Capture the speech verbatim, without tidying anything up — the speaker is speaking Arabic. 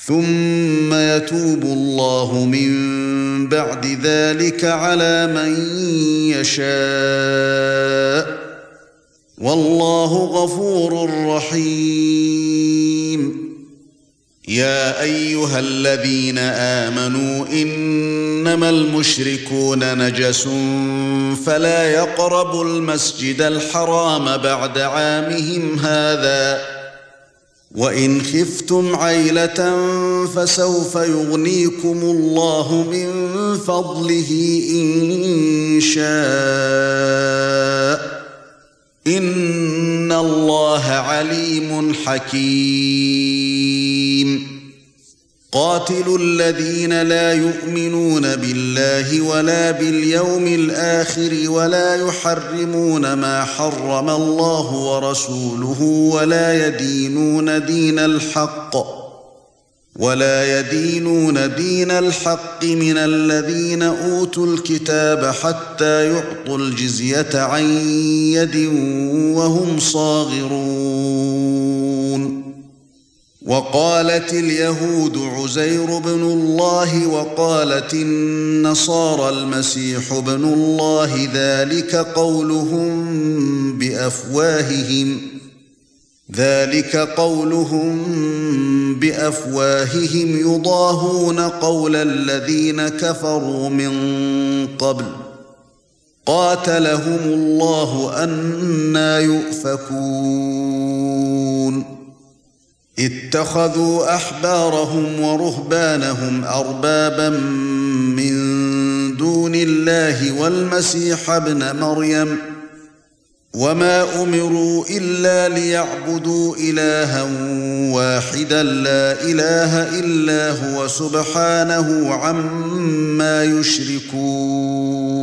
ثُمَّ يَتُوبُ اللَّهُ مِن بَعْدِ ذَلِكَ عَلَى مَن يَشَاءُ وَاللَّهُ غَفُورٌ رَّحِيمٌ يَا أَيُّهَا الَّذِينَ آمَنُوا إِنَّمَا الْمُشْرِكُونَ نَجَسٌ فَلَا يَقْرَبُوا الْمَسْجِدَ الْحَرَامَ بَعْدَ عَامِهِمْ هَذَا وَإِنْ خِفْتُمْ عَيْلَةً فَسَوْفَ يُغْنِيكُمُ اللَّهُ مِنْ فَضْلِهِ إِنْ شَاءَ إِنَّ اللَّهَ عَلِيمٌ حَكِيمٌ قاتلوا الذين لا يؤمنون بالله ولا باليوم الآخر ولا يحرمون ما حرم الله ورسوله ولا يدينون دين الحق ولا يدينون دين الحق من الذين أوتوا الكتاب حتى يعطوا الجزية عن يد وهم صاغرون وقالت اليهود عزير بن الله وقالت النصارى المسيح بن الله ذلك قولهم بأفواههم ذلك قولهم بأفواههم يضاهون قول الذين كفروا من قبل قاتلهم الله أنى يؤفكون اتخذوا أحبارهم ورهبانهم أربابا من دون الله والمسيح ابن مريم وما أمروا إلا ليعبدوا إلها واحدا لا إله إلا هو سبحانه عما يشركون